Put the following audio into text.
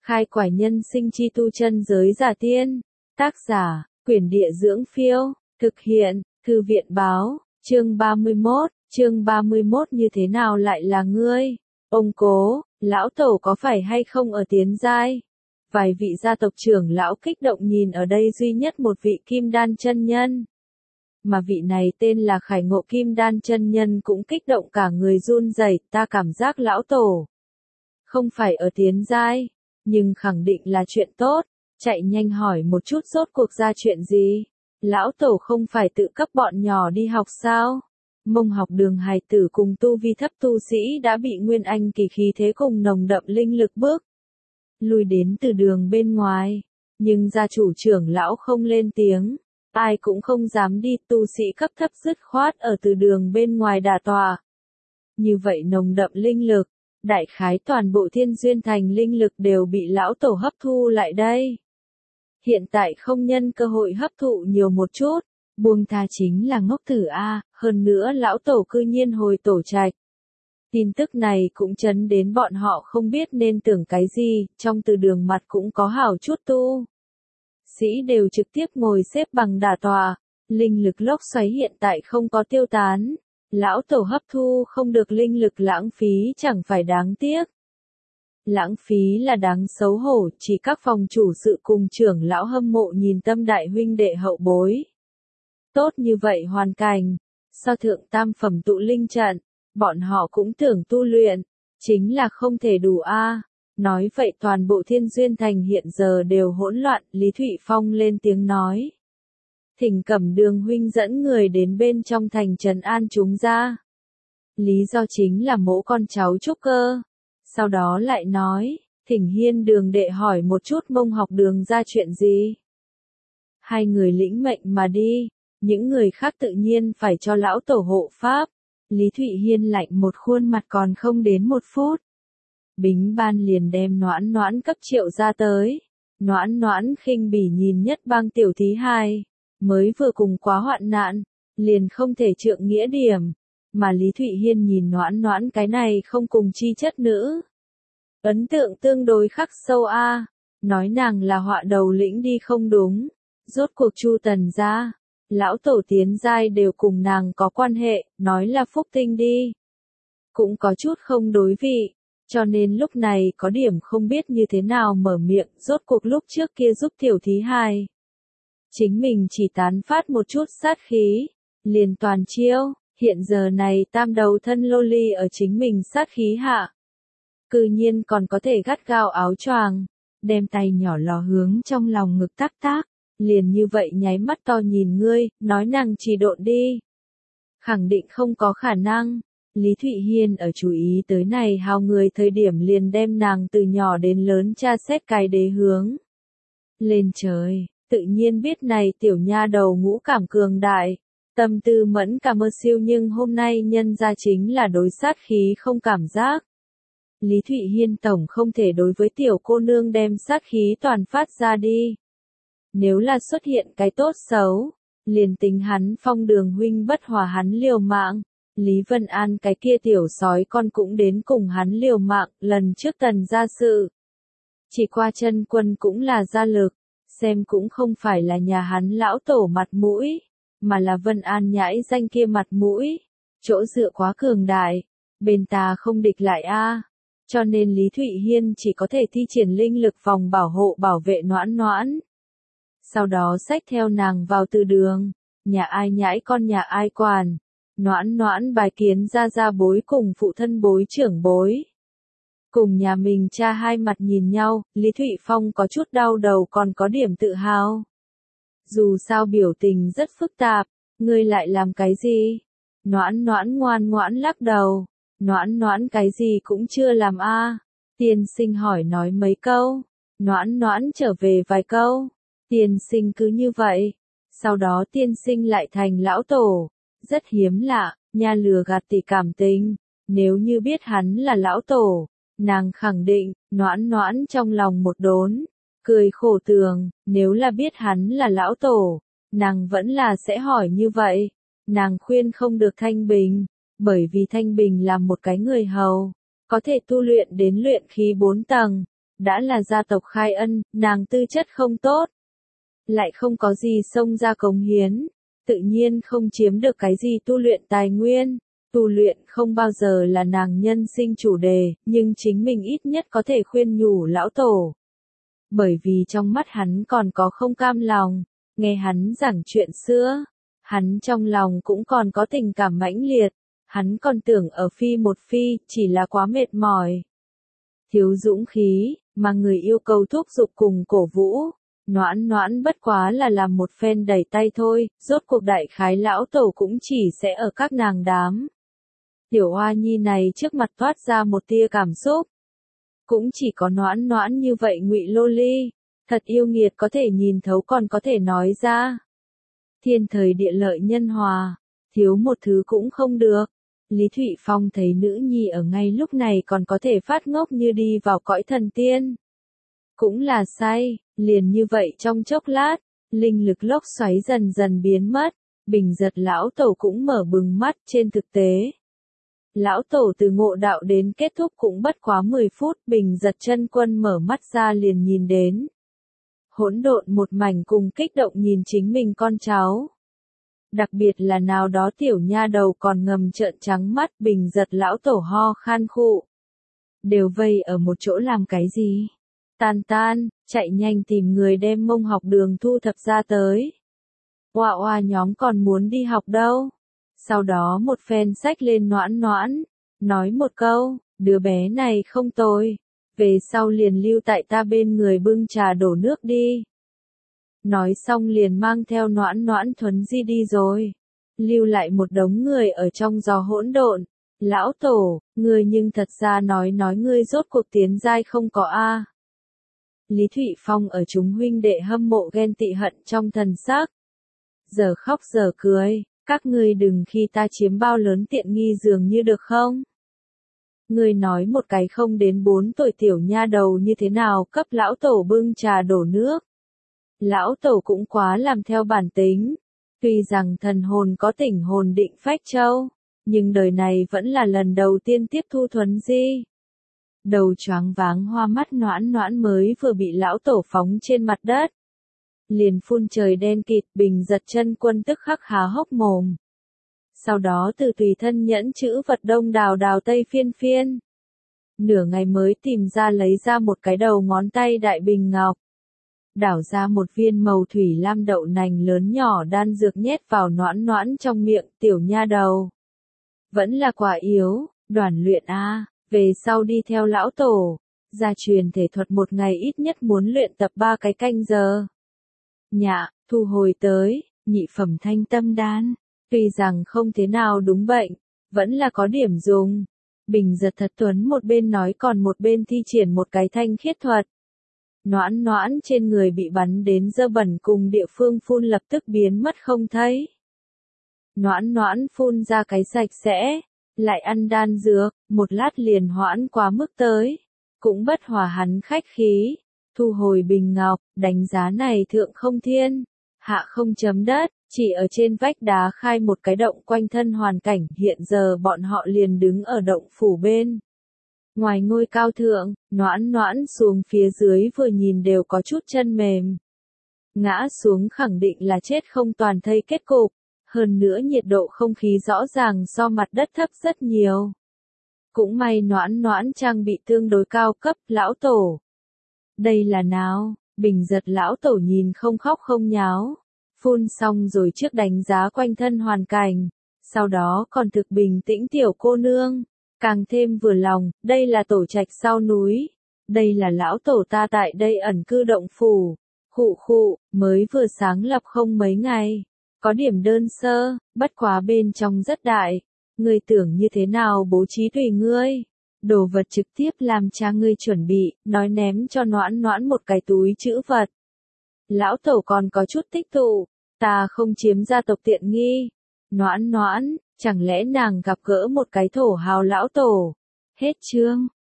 Khai quải nhân sinh chi tu chân giới giả tiên. Tác giả, Quyển Địa Dưỡng Phiêu. Thực hiện, Thư viện Báo. Chương 31 như thế nào lại là ngươi? Ông cố, lão tổ có phải hay không ở tiến giai? Vài vị gia tộc trưởng lão kích động nhìn ở đây duy nhất một vị kim đan chân nhân. Mà vị này tên là Khải Ngộ Kim Đan chân nhân cũng kích động cả người run rẩy, ta cảm giác lão tổ không phải ở tiến giai, nhưng khẳng định là chuyện tốt, chạy nhanh hỏi một chút rốt cuộc ra chuyện gì. Lão tổ không phải tự cấp bọn nhỏ đi học sao? Mông học đường hài tử cùng tu vi thấp tu sĩ đã bị nguyên anh kỳ khí thế cùng nồng đậm linh lực bước lui đến từ đường bên ngoài, nhưng gia chủ trưởng lão không lên tiếng. Ai cũng không dám đi, tu sĩ cấp thấp dứt khoát ở từ đường bên ngoài đả tọa. Như vậy nồng đậm linh lực, đại khái toàn bộ Thiên Duyên Thành linh lực đều bị lão tổ hấp thu lại đây. Hiện tại không nhân cơ hội hấp thụ nhiều một chút, buông tha chính là ngốc tử a, hơn nữa lão tổ cư nhiên hồi tổ trạch. Tin tức này cũng chấn đến bọn họ không biết nên tưởng cái gì, trong từ đường mặt cũng có hảo chút tu sĩ đều trực tiếp ngồi xếp bằng đả tọa, linh lực lốc xoáy hiện tại không có tiêu tán, lão tổ hấp thu không được linh lực lãng phí chẳng phải đáng tiếc. Lãng phí là đáng xấu hổ, chỉ các phòng chủ sự cùng trưởng lão hâm mộ nhìn tâm đại huynh đệ hậu bối. Tốt như vậy hoàn cảnh, sao thượng tam phẩm tụ linh trận, bọn họ cũng tưởng tu luyện, chính là không thể đủ a. Nói vậy toàn bộ Thiên Duyên Thành hiện giờ đều hỗn loạn, Lý Thụy Phong lên tiếng nói. Thỉnh Cẩm Đường huynh dẫn người đến bên trong thành trấn an chúng ra. Lý do chính là mỗ con cháu trúc cơ. Sau đó lại nói, thỉnh Hiên Đường đệ hỏi một chút Mông học đường ra chuyện gì. Hai người lĩnh mệnh mà đi, những người khác tự nhiên phải cho lão tổ hộ pháp. Lý Thụy Hiên lạnh một khuôn mặt còn không đến một phút. Bính Ban liền đem Noãn Noãn cấp triệu ra tới. Noãn Noãn khinh bỉ nhìn Nhất Bang tiểu thí hài, mới vừa cùng quá hoạn nạn, liền không thể trượng nghĩa điểm, mà Lý Thụy Hiên nhìn Noãn Noãn cái này không cùng chi chất nữ. Ấn tượng tương đối khắc sâu a, nói nàng là họa đầu lĩnh đi không đúng, rốt cuộc Chu Tần gia, lão tổ tiến giai đều cùng nàng có quan hệ, nói là phúc tinh đi. Cũng có chút không đối vị. Cho nên lúc này có điểm không biết như thế nào mở miệng, rốt cuộc lúc trước kia giúp tiểu thí hài. Chính mình chỉ tán phát một chút sát khí, liền toàn chiêu, hiện giờ này tam đầu thân lô ly ở chính mình sát khí hạ. Cư nhiên còn có thể gắt gao áo choàng, đem tay nhỏ lò hướng trong lòng ngực tác tác, liền như vậy nháy mắt to nhìn ngươi, nói nàng chỉ độn đi. Khẳng định không có khả năng. Lý Thụy Hiên ở chú ý tới này hao người thời điểm liền đem nàng từ nhỏ đến lớn tra xét cái đế hướng. Lên trời, tự nhiên biết này tiểu nha đầu ngũ cảm cường đại, tâm tư mẫn cảm mơ siêu nhưng hôm nay nhân ra chính là đối sát khí không cảm giác. Lý Thụy Hiên tổng không thể đối với tiểu cô nương đem sát khí toàn phát ra đi. Nếu là xuất hiện cái tốt xấu, liền tính hắn Phong Đường huynh bất hòa hắn liều mạng. Lý Vân An cái kia tiểu sói con cũng đến cùng hắn liều mạng, lần trước Tần gia sự. Chỉ qua chân quân cũng là gia lực, xem cũng không phải là nhà hắn lão tổ mặt mũi, mà là Vân An nhãi danh kia mặt mũi, chỗ dựa quá cường đại, bên ta không địch lại a. Cho nên Lý Thụy Hiên chỉ có thể thi triển linh lực vòng bảo hộ bảo vệ Noãn Noãn. Sau đó xách theo nàng vào từ đường, nhà ai nhãi con nhà ai quản. Noãn Noãn bài kiến ra bối cùng phụ thân bối trưởng bối. Cùng nhà mình cha hai mặt nhìn nhau, Lý Thụy Phong có chút đau đầu còn có điểm tự hào. Dù sao biểu tình rất phức tạp, ngươi lại làm cái gì? Noãn Noãn ngoan ngoãn lắc đầu, Noãn Noãn cái gì cũng chưa làm a. Tiên sinh hỏi nói mấy câu, Noãn Noãn trở về vài câu, tiên sinh cứ như vậy. Sau đó tiên sinh lại thành lão tổ. Rất hiếm lạ, nha lừa gạt tỷ cảm tình, nếu như biết hắn là lão tổ, nàng khẳng định, Noãn Noãn trong lòng một đốn, cười khổ tường, nếu là biết hắn là lão tổ, nàng vẫn là sẽ hỏi như vậy, nàng khuyên không được Thanh Bình, bởi vì Thanh Bình là một cái người hầu, có thể tu luyện đến luyện khí 4 tầng, đã là gia tộc khai ân, nàng tư chất không tốt, lại không có gì xông ra cống hiến, tự nhiên không chiếm được cái gì tu luyện tài nguyên. Tu luyện không bao giờ là nàng nhân sinh chủ đề, nhưng chính mình ít nhất có thể khuyên nhủ lão tổ. Bởi vì trong mắt hắn còn có không cam lòng, nghe hắn giảng chuyện xưa, hắn trong lòng cũng còn có tình cảm mãnh liệt, hắn còn tưởng ở phi một phi, chỉ là quá mệt mỏi. Thiếu dũng khí, mà người yêu cầu thúc giục cùng cổ vũ. Noãn noãn bất quá là làm một phen đẩy tay thôi, rốt cuộc đại khái lão tổ cũng chỉ sẽ ở các nàng đám. Tiểu Hoa Nhi này trước mặt toát ra một tia cảm xúc. Cũng chỉ có noãn noãn như vậy ngụy lô ly, thật yêu nghiệt có thể nhìn thấu còn có thể nói ra. Thiên thời địa lợi nhân hòa, thiếu một thứ cũng không được. Lý Thụy Phong thấy nữ nhi ở ngay lúc này còn có thể phát ngốc như đi vào cõi thần tiên. Cũng là say, liền như vậy trong chốc lát, linh lực lốc xoáy dần dần biến mất, Bình Giật lão tổ cũng mở bừng mắt. Trên thực tế, lão tổ từ ngộ đạo đến kết thúc cũng bất quá 10 phút, Bình Giật chân quân mở mắt ra liền nhìn đến hỗn độn một mảnh cùng kích động nhìn chính mình con cháu. Đặc biệt là nào đó tiểu nha đầu còn ngầm trợn trắng mắt. Bình Giật lão tổ ho khan khụ. Đều vây ở một chỗ làm cái gì? Tan tan, chạy nhanh tìm người đem mông học đường thu thập ra tới. Oa oa nhóm còn muốn đi học đâu. Sau đó một phen xách lên noãn noãn, nói một câu, đứa bé này không tồi, về sau liền lưu tại ta bên người bưng trà đổ nước đi. Nói xong liền mang theo noãn noãn thuấn di đi rồi, lưu lại một đống người ở trong gió hỗn độn. Lão tổ, ngươi nhưng thật ra nói ngươi rốt cuộc tiến giai không có a. Lý Thụy Phong ở chúng huynh đệ hâm mộ ghen tị hận trong thần sắc. Giờ khóc giờ cười, các ngươi đừng khi ta chiếm bao lớn tiện nghi dường như được không? Ngươi nói một cái không đến 4 tuổi tiểu nha đầu như thế nào cấp lão tổ bưng trà đổ nước. Lão tổ cũng quá làm theo bản tính. Tuy rằng thần hồn có tỉnh hồn định phách châu, nhưng đời này vẫn là lần đầu tiên tiếp thu thuấn di. Đầu choáng váng hoa mắt noãn noãn mới vừa bị lão tổ phóng trên mặt đất. Liền phun trời đen kịt. Bình Giật chân quân tức khắc há hốc mồm. Sau đó từ tùy thân nhẫn chữ vật đông đào đào tây phiên phiên. Nửa ngày mới tìm ra lấy ra một cái đầu ngón tay đại bình ngọc. Đảo ra một viên màu thủy lam đậu nành lớn nhỏ đan dược nhét vào noãn noãn trong miệng. Tiểu nha đầu, vẫn là quả yếu, đoàn luyện a, về sau đi theo lão tổ, gia truyền thể thuật một ngày ít nhất muốn luyện tập 3 cái canh giờ. Nhạ, thu hồi tới, nhị phẩm thanh tâm đan, tuy rằng không thế nào đúng bệnh, vẫn là có điểm dùng. Bình Giật thật tuấn một bên nói còn một bên thi triển một cái thanh khiết thuật. Noãn noãn trên người bị bắn đến dơ bẩn cùng địa phương phun lập tức biến mất không thấy. Noãn noãn phun ra cái sạch sẽ, lại ăn đan dược, một lát liền hoãn quá mức tới. Cũng bất hòa hắn khách khí, thu hồi bình ngọc, đánh giá này thượng không thiên, hạ không chấm đất, chỉ ở trên vách đá khai một cái động quanh thân hoàn cảnh. Hiện giờ bọn họ liền đứng ở động phủ bên ngoài ngôi cao thượng, noãn noãn xuống phía dưới vừa nhìn đều có chút chân mềm. Ngã xuống khẳng định là chết không toàn thây kết cục, hơn nữa nhiệt độ không khí rõ ràng so mặt đất thấp rất nhiều. Cũng may noãn noãn trang bị tương đối cao cấp. Lão tổ, đây là nào? Bình Giật lão tổ nhìn không khóc không nháo, phun xong rồi trước đánh giá quanh thân hoàn cảnh, sau đó còn thực bình tĩnh tiểu cô nương. Càng thêm vừa lòng, đây là tổ trạch sau núi. Đây là lão tổ ta tại đây ẩn cư động phủ. Khụ khụ, mới vừa sáng lập không mấy ngày. Có điểm đơn sơ, bất quá bên trong rất đại. Ngươi tưởng như thế nào bố trí tùy ngươi. Đồ vật trực tiếp làm cha ngươi chuẩn bị, nói ném cho noãn noãn một cái túi chữ vật. Lão tổ còn có chút tích tụ, ta không chiếm gia tộc tiện nghi. Noãn noãn, chẳng lẽ nàng gặp gỡ một cái thổ hào lão tổ? Hết chương.